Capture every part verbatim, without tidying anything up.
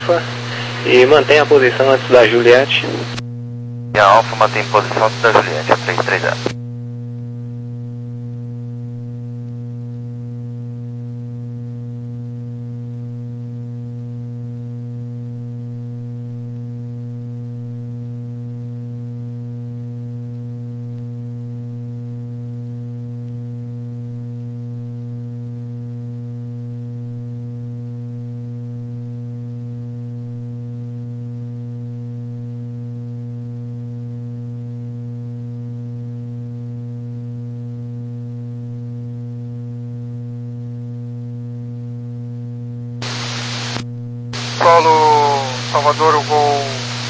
E mantém a posição antes da Juliette. E a Alfa mantém posição antes da Juliette, três três zero. Solo Salvador, o gol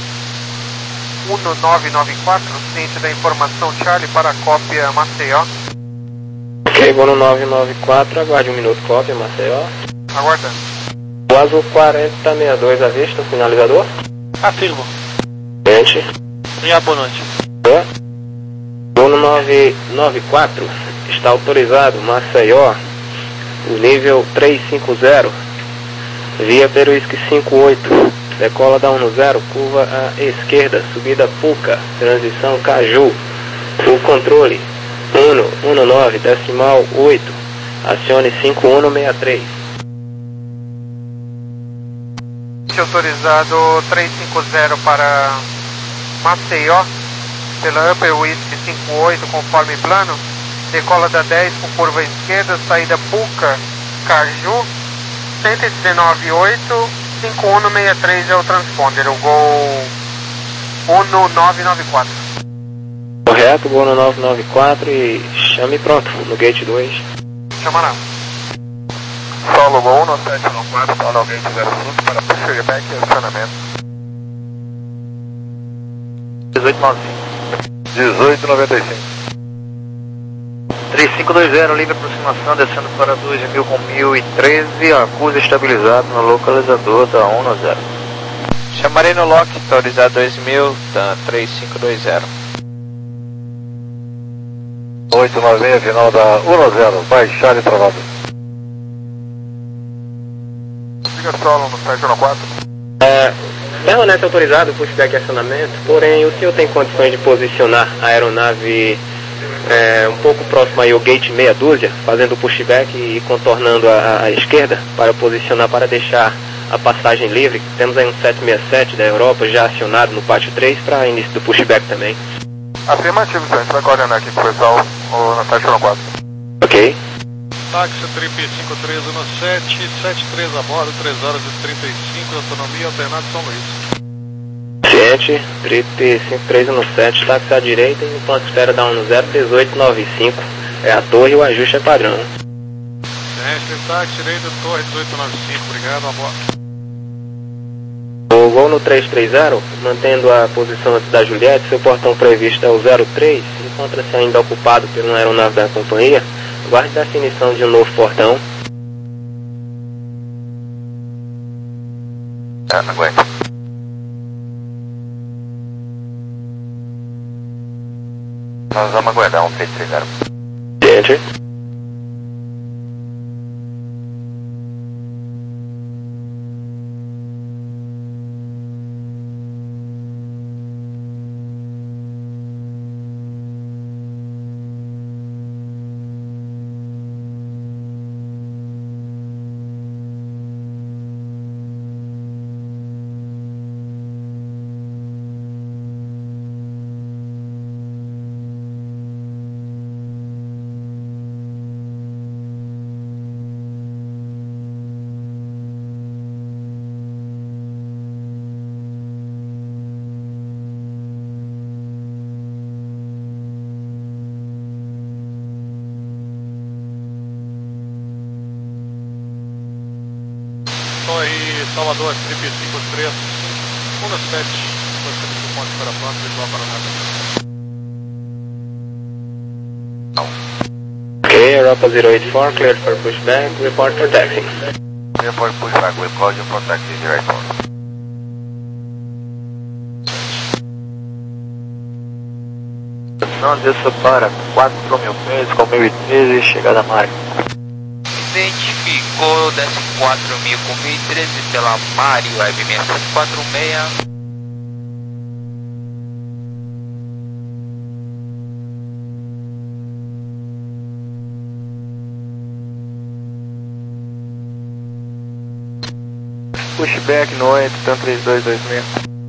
um nove nove quatro, ciente da informação Charlie para a cópia Maceió. Ok, gol no nove nove quatro, aguarde um minuto, cópia Maceió. Aguardando. O azul quarenta sessenta e dois à vista, finalizador. Afirmo. Gente. E a boa noite. Gol no nove nove quatro, está autorizado, Maceió, o nível trezentos e cinquenta. Via Peruísque cinquenta e oito, decola da um zero, curva à esquerda, subida Puca, transição Caju, o controle um nove decimal oito, acione cinco um seis três. Autorizado trezentos e cinquenta para Maceió, pela Upper Whisky cinquenta e oito, conforme plano, decola da dez com curva à esquerda, saída Puca, Caju, cento e dezenove ponto oito, cinco um seis três é o transponder, o gol um nove nove quatro. Correto, gol no nove nove quatro e chame pronto, no gate dois. Chamará. Solo gol no sete nove quatro, está no gate zero cinco para pushback e acionamento. dezoito nove cinco. dezoito noventa e cinco. três cinco dois zero, livre aproximação, descendo para dois mil com mil e treze, acusa estabilizado no localizador da um zero. Chamarei no lock, autorizado dois mil, tá, três cinco dois zero. oito nove seis, final da um zero, baixar e travado. Liga solo no sete um quatro. É, permanece autorizado o pushback e acionamento, porém o senhor tem condições de posicionar a aeronave É, um pouco próximo aí ao gate meia dúzia, fazendo o pushback e contornando a, a esquerda para posicionar, para deixar a passagem livre. Temos aí um sete seis sete da Europa já acionado no pátio três para início do pushback também. Afirmativo, senhor. A gente vai coordenar aqui com o pessoal no sete um quatro. Ok. Táxi trip cinco três um sete, sete três a bordo, três horas e trinta e cinco, autonomia alternada São Luís. Ciente, trip cinco três um sete, táxi à direita e no ponto de espera da um zero, dezoito noventa e cinco. É a torre e o ajuste é padrão. Ciente, táxi direita, torre dezoito noventa e cinco, obrigado, a bordo. O gol no trezentos e trinta, mantendo a posição antes da Juliette, seu portão previsto é o zero três, encontra-se ainda ocupado por uma aeronave da companhia. Guarde definição de um novo portão. Ah, não aguento. Nós vamos aguardar um três três zero. Ciente. Torre Salvador, trip cinco três um sete, você do ponto para pronto, visual para nada. Ok, Europa zero eight four, cleared for pushback, report for taxi. Report pushback, we'll call you for taxi zero eight four. Não, desça para quatro mil pés com mil e treze, chegada a marca. Identificou. Gol, desce quatro mil com mil e treze pela Mari Web seis sete quatro seis. Pushback no oito, então três dois dois seis.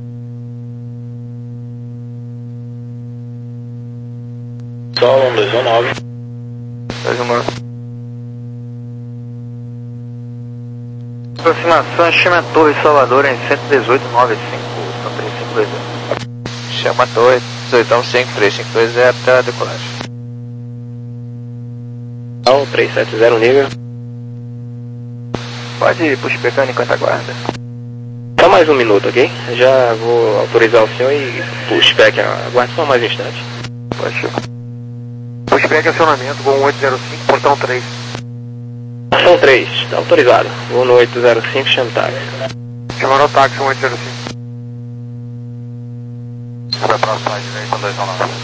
Solo um dois um nove. dois um nove. Aproximação, chama a Torre Salvador em cento e dezoito nove cinco, então três cinco dois zero. Chama a torre, dezoito cinco três cinco dois zero até a decolagem. Então, três sete zero nível. Pode ir pushbackando enquanto aguarda. Só mais um minuto, ok? Já vou autorizar o senhor e pushback, aguarde só mais um instante. Pode ir. Pushback acionamento, Gol oito zero cinco, portão três. São três, está autorizado. Vou no oito zero cinco, chama táxi. Chamaram o táxi, oito zero cinco. Vai próximo à direita, dois um nove.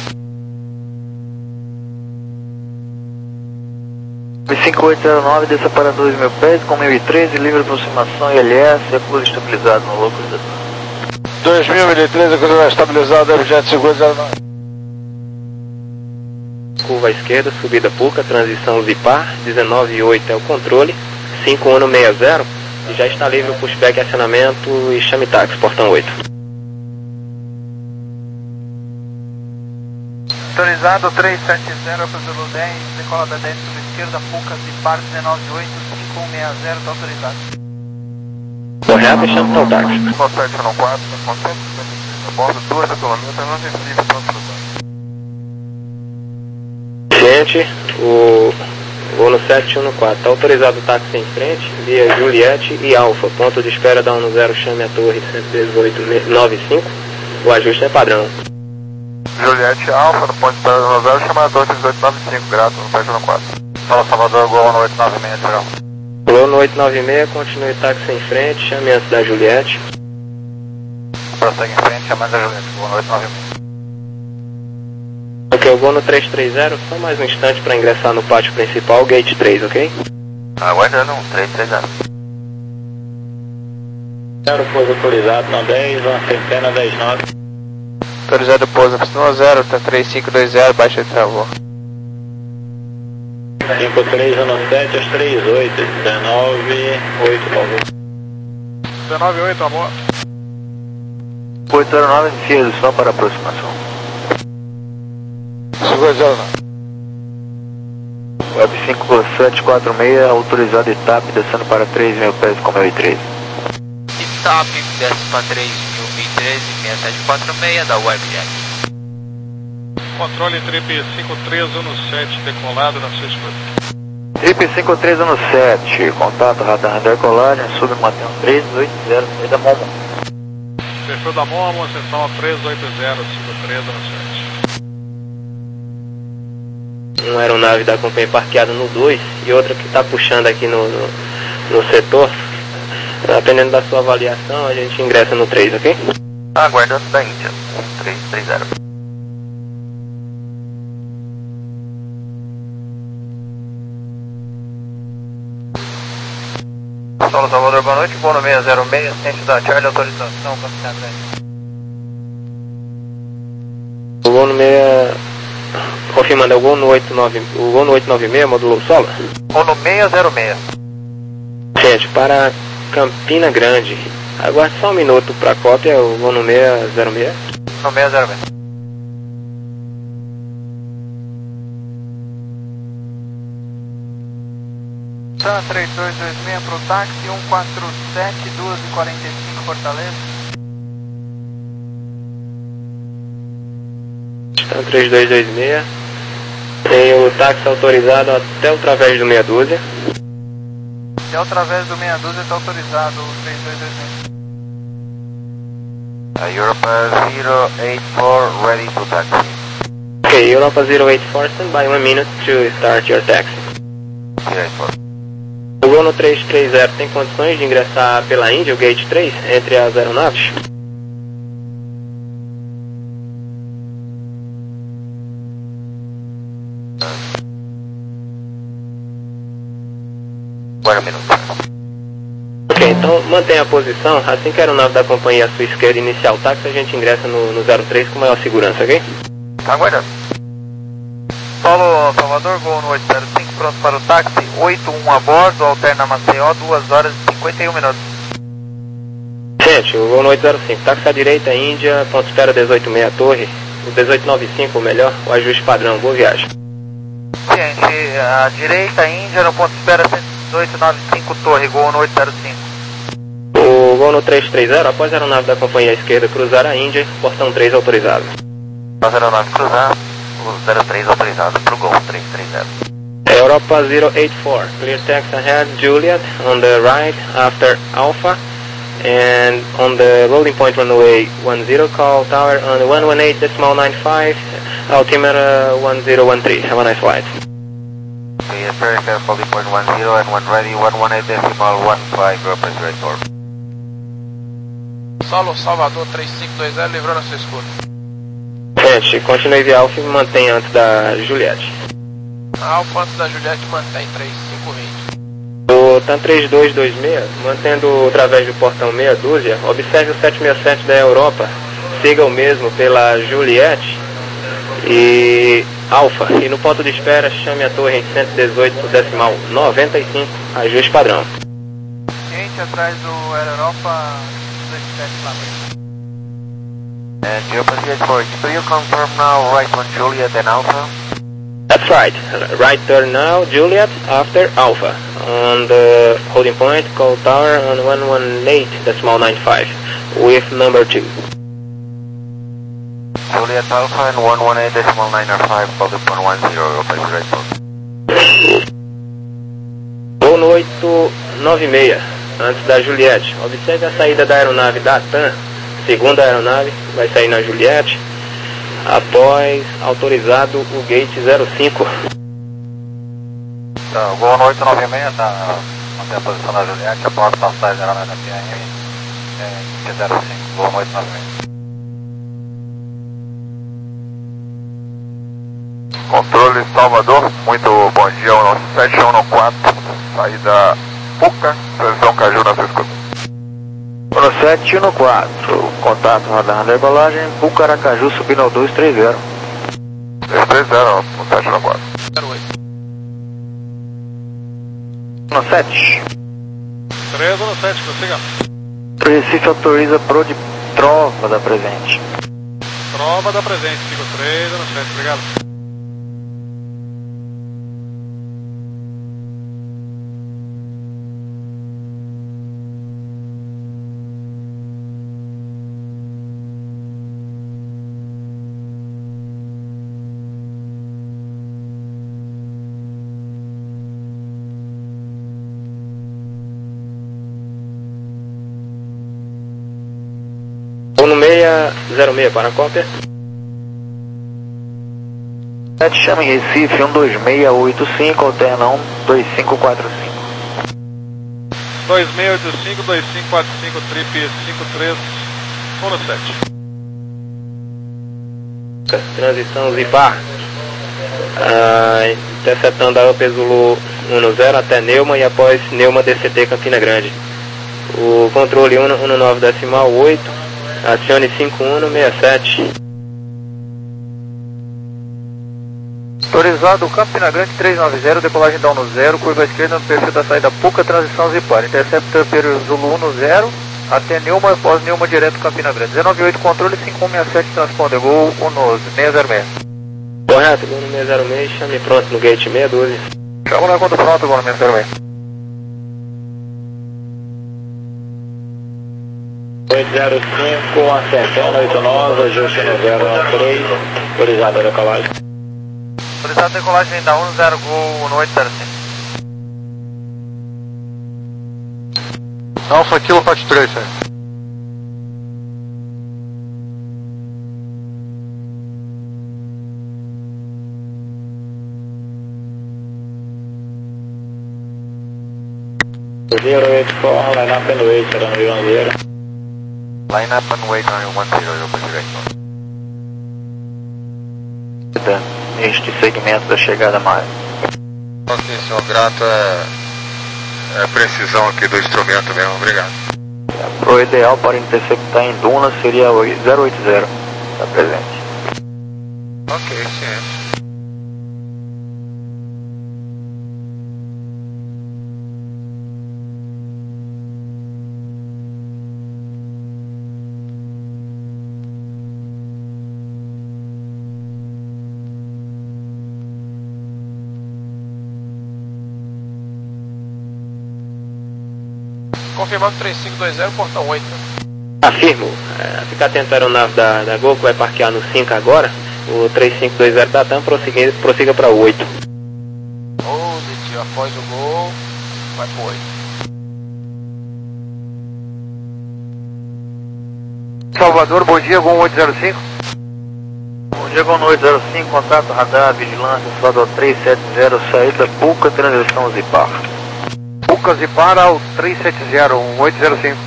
cinco oito zero nove, desça para dois mil pés, com mil e treze, livre aproximação I L S, recurso estabilizado no localização. dois mil, mil e treze, recurso estabilizado, objeto cinco oito zero nove. Curva à esquerda, subida Puca, transição Zipar, dezenove oito é o controle, cinco um seis zero, e já está livre o pushback acionamento e chame táxi, portão oito. Autorizado três sete zero para o Zulu dez, decola da dez sobre esquerda, Puca, Zipar dezenove oito, cinco um seis zero, está autorizado. Correto, e chama então táxi. sete um quatro, contato a bordo, duas autonomias, não definitiva, pronto para usar. Gente, o voo no sete um quatro, está autorizado o táxi em frente, via Juliette e Alfa, ponto de espera da um zero, chame a torre cento e dezoito nove cinco, o ajuste é padrão. Juliette Alfa, no ponto de espera da um zero, chama a torre cento e dezoito nove cinco, grato, no sete um quatro. Fala Salvador, Gol no oito nove seis, geral. Gol no oito nove seis, continue táxi em frente, chame antes da Juliette. Prossegue em frente, chama antes da Juliette, Gol no oito nove seis. Ok, eu vou no três três zero, só mais um instante para ingressar no pátio principal, gate três, ok? Aguardando um três três zero. Zero, pouso autorizado, na dez, uma centena, dez nove. Autorizado pouso, no zero, tá três cinco dois zero, baixa de travou. cinco três um sete, às três oito, dezenove oito, por favor. dezenove oito, amor. oito zero nove, inicia redução para aproximação. cinco oito zero nove. Web cinco sete quatro seis, autorizado I T A P, descendo para três mil pés com mil e treze. I T A P, desce para três mil, mil e treze, seis sete quatro seis da Webjet. Controle Trip cinco três um sete, decolado na sua escuta. Trip cinco três um sete, contato radar radar colagem, submantém três oito zero, da Momo. Perfil da Momo, seção três oito zero, cinco três um sete. Uma aeronave da companhia parqueada no dois e outra que está puxando aqui no, no, no setor. Dependendo da sua avaliação, a gente ingressa no três, ok? Aguardando da Índia, três três zero. Solo Salvador, boa noite, voo no seis zero seis, ciente da Charlie, autorização, capitão Grande. O voo no meia... Confirmando, é o voo no oito nove... O voo no oito nove seis, módulo solo? Voo no seis zero seis. Gente, para Campina Grande. Aguarde só um minuto para a cópia, eu vou no seis zero seis. No seis zero seis. Tá, três dois dois seis para o táxi, um quatro sete, duas e quarenta e cinco, Fortaleza. Então, três dois dois seis. Tem o táxi autorizado até o través do meia dúzia. Até através do meia dúzia está autorizado o três dois dois seis. Uh, Europa zero eight four, ready to taxi. Ok, Europa zero eight four, stand by one minute to start your taxi. zero eight four. O voo no três três zero tem condições de ingressar pela Índia, o gate três, entre as aeronaves? Agora um minuto. Então mantenha a posição, assim que a aeronave da companhia à sua esquerda iniciar o táxi, a gente ingressa no, no zero três com maior segurança, ok? Tá aguardando. Paulo Salvador, Gol no oito zero cinco, pronto para o táxi, oito um a bordo, alterna Maceió, duas horas e cinquenta e um minutos. Gente, o Gol no oito zero cinco, táxi à direita, Índia, ponto espera dezoito seis a torre, o dezoito noventa e cinco, ou melhor, o ajuste padrão, boa viagem. Gente, à direita, Índia, no ponto espera cento e dezoito noventa e cinco, torre, Gol no oito zero cinco. O Gol no trezentos e trinta, após a aeronave da companhia à esquerda cruzar a Índia, portão três autorizado. Após a aeronave cruzar, o zero três autorizado para o Gol trezentos e trinta. Europa zero eight four, clear taxi ahead, Juliet, on the right after Alpha, and on the loading point runway one zero, call tower on one one eight decimal nine five, altimeter one zero one three. Have a nice flight. Okay, yes, very careful, report one zero and one ready, one one eight decimal one five, Europa zero eight four. Solo Salvador três cinco dois zero, livrando a sua escuta. Gente, continue via Alpha e mantenha antes da Juliette. Alfa antes da Juliette mantém três cinco vinte. O TAM três dois dois seis, mantendo através do portão meia dúzia, observe o sete seis sete da Europa, siga o mesmo pela Juliette e Alfa, e no ponto de espera chame a torre em cento e dezoito decimal noventa e cinco, ajuste padrão. Gente, atrás do Aero Europa dois sete lá. And Europa zero eight four, do you confirm now right on Juliet and Alpha? That's right, right turn now, Juliet, after Alpha. On the holding point, call tower on one one eight decimal nine five, with number two. Juliet Alpha and one one eight decimal nine five, holding point one zero, Europa zero eight four. Voo no oito nove seis, antes da Juliette. Observe a saída da aeronave da TAM, segunda aeronave, vai sair na Juliette. Após autorizado o gate zero cinco. Tá, o Gol no oito nove seis tá mantém a posição da Juliette, após passagem da aeronave da P M, é, zero cinco, Gol no oito nove seis. Controle Salvador, muito bom dia, o nosso sete um quatro, saída Puca, posição Caju na sua escuta. Ono sete um quatro, contato radar da decolagem, Pucaracaju subindo ao dois três zero. dois três zero, o sete um quatro. zero oito. Ono sete. três um sete, consiga. Recife autoriza pro de trova da presente. Trova da presente, fica três um sete, obrigado. No seis zero seis para a cópia. sete chama em Recife um dois seis oito cinco, alterna um dois cinco quatro cinco. dois seis oito cinco, dois cinco quatro cinco, trip cinco três, um sete. Transição Zipar. Ah, interceptando a Upper Zulu um zero até Neuma e após Neuma D C T Campina Grande. O controle um nove decimal oito. Acione cinco um seis sete. Autorizado Campina Grande três nove zero, decolagem down no zero, curva esquerda no perfil da saída Puca, transição Zipar. Intercepta pelo Zulu um zero, até Neuma, após Neuma direto Campina Grande. dezenove oito, controle cinco um seis sete, transponder, Gol um seis zero seis. Correto, Gol no seis zero seis, chame pronto no gate meia dúzia. Chama na conta pronto, Gol no seis zero seis. oito zero cinco, acertando oito nove, ajuste no zero três, autorizado a decolagem. Autorizado a decolagem da um zero, Gol no oito zero cinco. Alfa Kilo quatro três, certo. zero oito quatro, line up and wait, runway one zero. Line up and wait on one zero, Europa zero eight four. Este segmento da chegada mais. Ok, senhor Grato, é é, precisão aqui do instrumento mesmo, obrigado. O ideal para interceptar em Dunas seria o zero oito zero, está presente. Ok, sim. Confirmando três cinco dois zero, portão oito. Afirmo. É, fica atento à aeronave da, da Gol, que vai parquear no cinco agora. O três cinco dois zero da TAM prossiga, prossiga para o oito. Positivo, após o gol, vai pro oito. Salvador, bom dia, Gol oito zero cinco. Bom dia, Gol oito zero cinco, contato radar, vigilância, Salvador três sete zero, saída Puca, transição Zipar. Puca Zipar ao três sete zero, um oito zero cinco.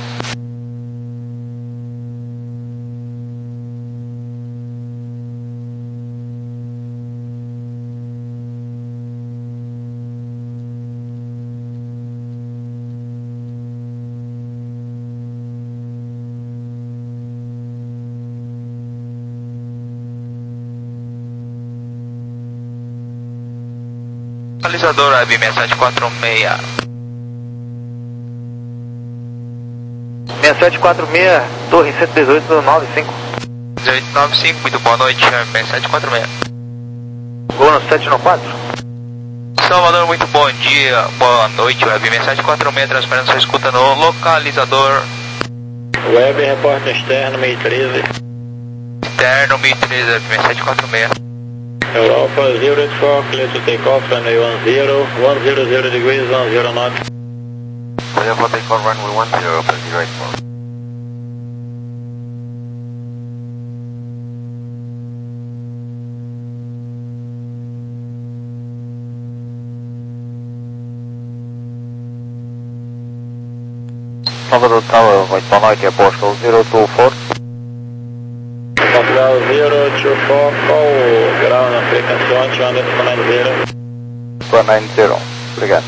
Localizador Web seis sete quatro seis. seis sete quatro seis, Torre cento e dezoito nove cinco. dezoito nove cinco, muito boa noite, seis sete quatro seis. Gol no sete nove quatro. Salvador, muito bom dia, boa noite, Web seis sete quatro seis, transferência sua escuta no localizador. Web, repórter externo, meio treze. Externo, mil e treze, Web seis sete quatro seis. Europa zero eight four, clear to take off, runway one zero, one zero zero degrees, one zero knot. Clear for take off, runway one zero, zero eight four. Salvador Tower, muito boa noite, é Portugal zero two four. Portugal zero two four, call ground on frequency one two zero four nine zero. four nine zero, obrigado.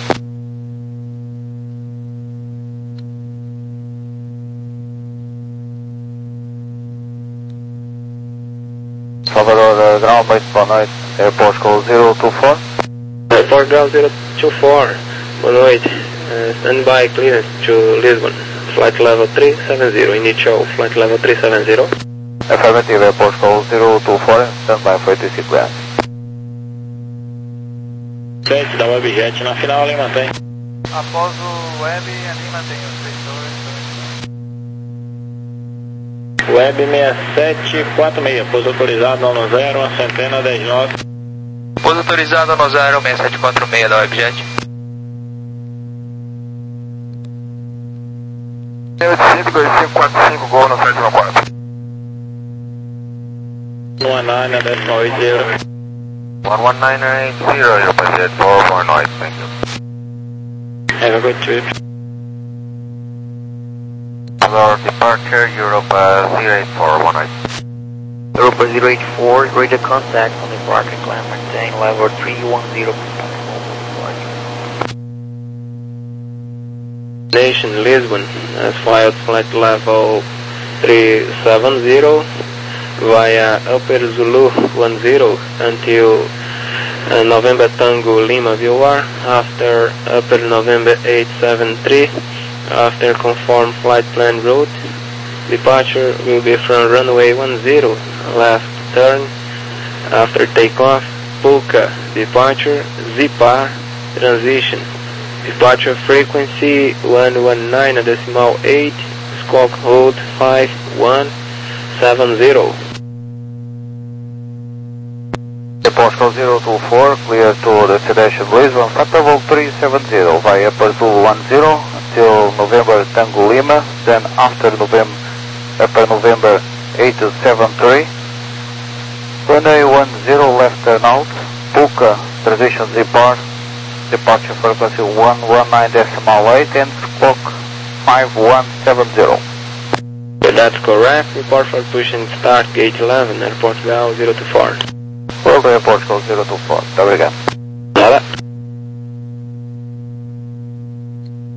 Salvador, uh, ground base, boa noite, é Portugal zero two four. Portugal zero two four, boa noite, uh, standby clearance to Lisbon, flight level three seven zero, initial flight level three seven zero. Affirmative, é Portugal zero two four, standby for eighty-six grand. sete da Webjet na final, ali mantém. Após o web, ali mantém os três dois. Web seis sete quatro seis, pouso autorizado no zero, uma centena dez nove. Pouso autorizado no zero, seis sete quatro seis da Webjet. oito cinco dois cinco quatro cinco, Gol no sete nove quatro. one nine, a decimal eight zero. one one nine eight zero, your Webjet four four noise, thank you. Have a good trip. Our departure, Europa zero eight four one eight. Europa zero eight four, radio contact on the departure, climb maintain level three one zero. Nation Lisbon has filed flight level three seven zero via Upper Zulu one zero until uh, November Tango Lima V O R, after Upper November eight seven three, after conform flight plan route. Departure will be from runway one zero, left turn, after takeoff, Puka, departure, Zipar, transition. Departure frequency one one nine decimal eight, squawk hold five one seven zero. Portugal zero two four, clear to destination Lisbon, flight level three seven zero via Upper Zulu one zero until November Tango Lima, then after November, Upper November eight seven three, runway one zero left turn out, Puka, transition Zipar, departure frequency one one nine decimal eight and squawk five one seven zero. That's correct. Report for pushing start gate eleven, Airport Gal zero two four. Well, to Portugal zero two four. Tá obrigado. Nada.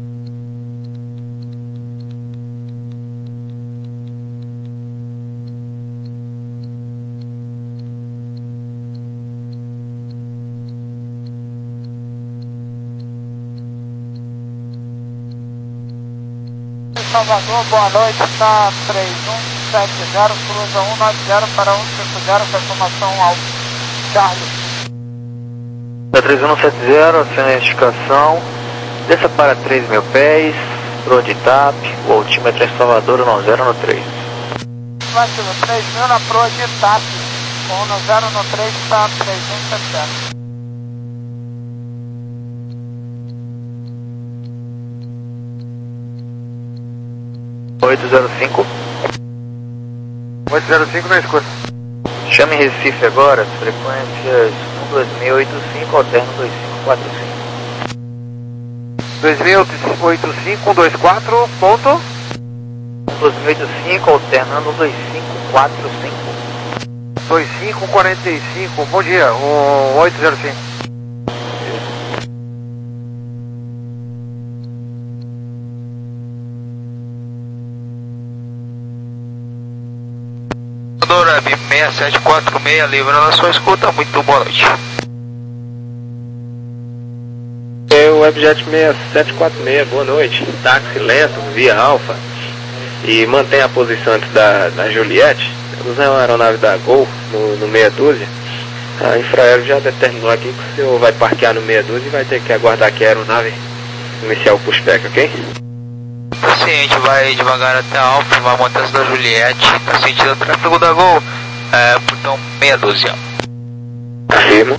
Salvador, boa noite, está três um sete zero, cruza um nove zero para um cinco zero, com informação ao Charlie. Da três um sete zero, aciona a indicação, desça para três mil pés, pro de T A P, o altímetro é Salvador, um zero no três. Vacilo, três mil na proa de T A P, com um zero no três, está três um sete zero. oito zero cinco. oito zero cinco na escuta. Chame Recife agora, as frequências um dois mil e oitenta e cinco, alterno dois cinco quatro cinco. dois mil e oitenta e cinco, um dois quatro, ponto? dois mil e oitenta e cinco, alternando dois cinco quatro cinco. dois cinco quarenta e cinco, bom dia, o oito zero cinco. Web seis sete quatro seis, livrando a sua escuta, muito boa noite. É o Webjet seis sete quatro seis, boa noite. Táxi lento, via Alfa. E mantém a posição antes da, da Juliette. Usando a aeronave da Gol no, no meia dúzia. A Infraero já determinou aqui que o senhor vai parquear no meia dúzia e vai ter que aguardar que a aeronave iniciar o pushback, ok? Sim, a gente vai devagar até a Alfa, vai montar essa da Juliette, tá sentindo o tráfego da Gol, é, portão meia dúzia. Afirma.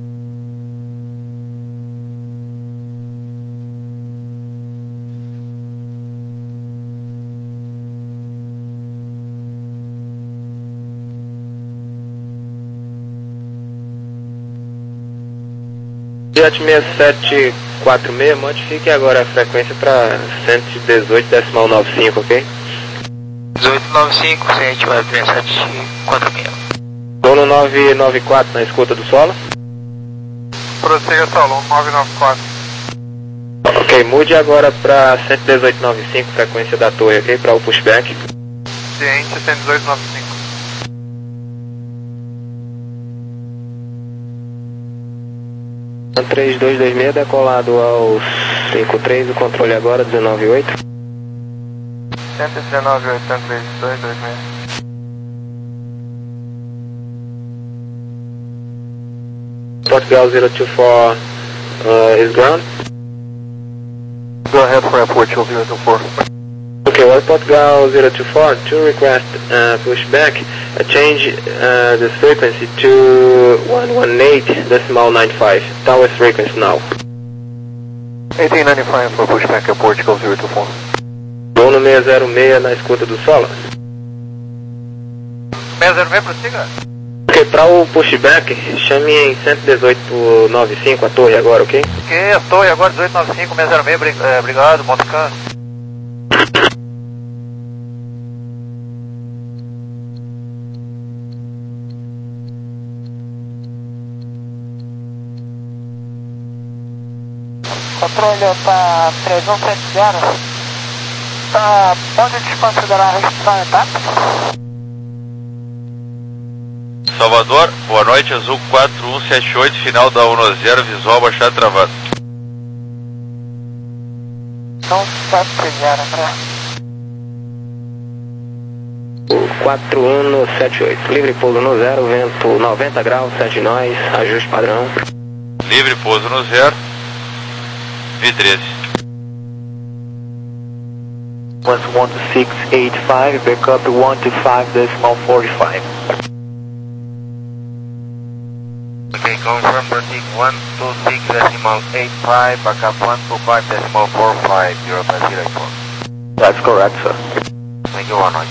Jet seis sete quatro seis, modifique agora a frequência para cento e dezoito vírgula noventa e cinco, ok? dezoito noventa e cinco, sim, a gente vai seis sete quatro seis. Dono nove nove quatro na escuta do solo. Prossiga solo, nove nove quatro. Ok, mude agora para cento e dezoito vírgula noventa e cinco, frequência da torre, ok? Para o pushback. Ciente, cento e dezoito vírgula noventa e cinco. três dois dois seis, decolado ao cinco três, o controle agora, dezenove oito. cento e dezenove, oitenta e três, dois dois seis. Portugal zero two four uh, is ground. Go ahead for airport zero two four. Okay, well, Portugal zero two four, to request uh, pushback, uh, change uh, the frequency to one one eight point nine five, tower frequency now. eighteen ninety-five for pushback at Portugal zero two four. Dono seis zero seis na escuta do solo. seis zero seis, prossiga. Ok, para o pushback, chame em cento e dezoito vírgula noventa e cinco a torre agora, ok? Ok, a torre agora dezoito noventa e cinco, seis zero seis, obrigado, Montecan. Controle para três um sete zero. Tá, pode desconsiderar a restrição em etapa? Salvador, boa noite, Azul quatro um sete oito, final da um zero, visual baixado travado. Então, sete zero, André. quatro um sete oito, livre pouso no zero, vento noventa graus, sete nós, ajuste padrão. Livre pouso no zero, V treze. one two six eight five, backup one two five decimal forty-five. Okay, confirm proceed one two six decimal eight five, backup one two five decimal four five, zero five zero four. That's correct, sir. Thank you, one night.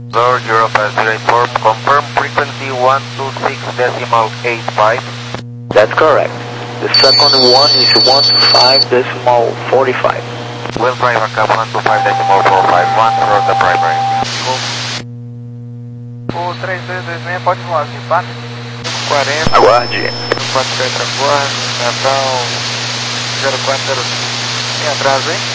zero five zero four, confirm frequency one two six decimal eight five. That's correct. The second one is one two five decimal forty-five. Will driver cap one two five decimal four five one for the primary. O três dois dois seis pode voar, Zipar. quarenta. Aguarde. quatro Petra Guarda, Natal zero quatro zero cinco. Tem atraso, hein?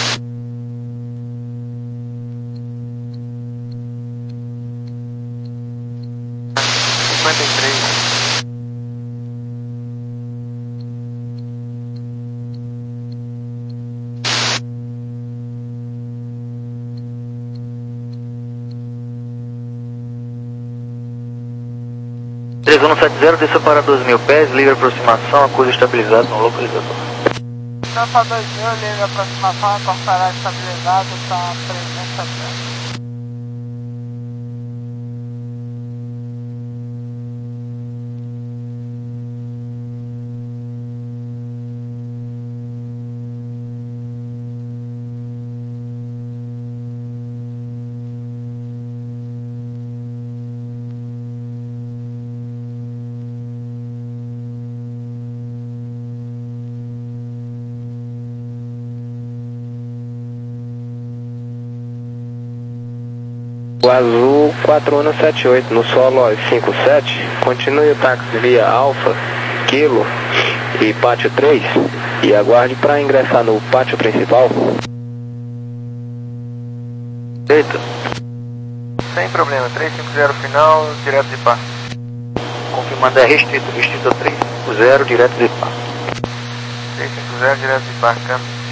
cinquenta e três. três um sete zero, desceu para doze mil pés, livre aproximação, acusa estabilizado no localizador. Alfa dois mil, livre aproximação, cortará estabilizado, está trezentos e setenta. O Azul quatro um sete oito no solo cinco sete, continue o táxi via Alfa, Kilo e pátio três e aguarde para ingressar no pátio principal. Eita. Sem problema, trezentos e cinquenta final, direto de par. Confirmando é restrito, restrito trezentos e cinquenta, direto de par. trezentos e cinquenta, direto de par, câmbio.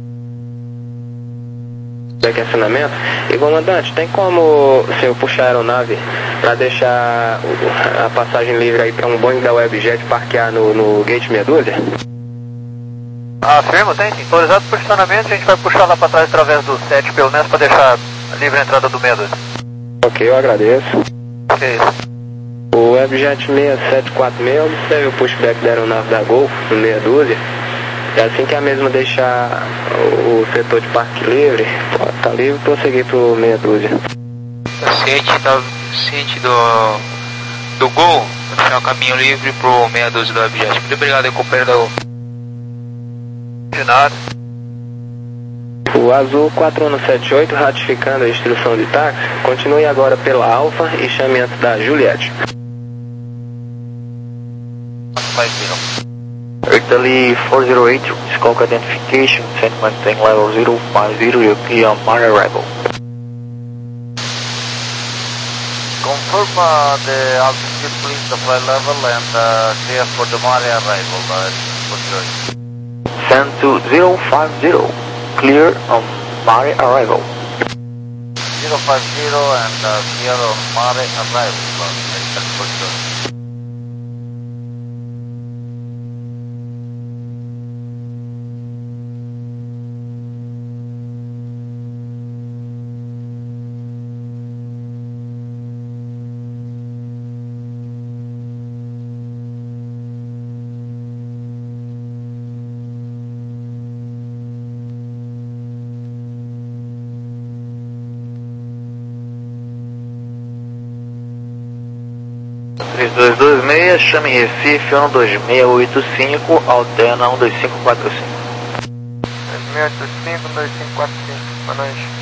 Aquecimento. E comandante, tem como o senhor puxar a aeronave para deixar a passagem livre aí para um Boeing da Webjet parquear no, no gate meia dúzia? Afirmo, tem sim. Autorizado para posicionamento, a gente vai puxar lá para trás através do sete, pelo menos para deixar a livre a entrada do meia dúzia. Ok, eu agradeço. Que isso? O Webjet seis sete quatro seis observe o pushback da aeronave da Gol no meia dúzia. É assim que a mesma deixar o setor de parque livre, tá livre, prosseguir pro meia dúzia. Ciente, tá, ciente do, do Gol, deixar o caminho livre pro meia dúzia do Webjet. Muito obrigado aí, companheiro da Gol. De nada. O Azul quatro um sete oito, ratificando a instrução de táxi, continue agora pela Alfa e chame antes da Juliette. Italy four zero eight, scope identification, send maintain level zero five zero, you key on my arrival. Confirm uh, the altitude, please, the flight level, and uh, clear for the Mare arrival. Uh, Send to zero five zero, clear on Mare arrival. zero five zero and uh, clear on Mare arrival. Uh, três dois dois seis, chame Recife um dois seis oito cinco, alterna um dois cinco quatro cinco. dois seis oito cinco, dois cinco quatro cinco, boa noite.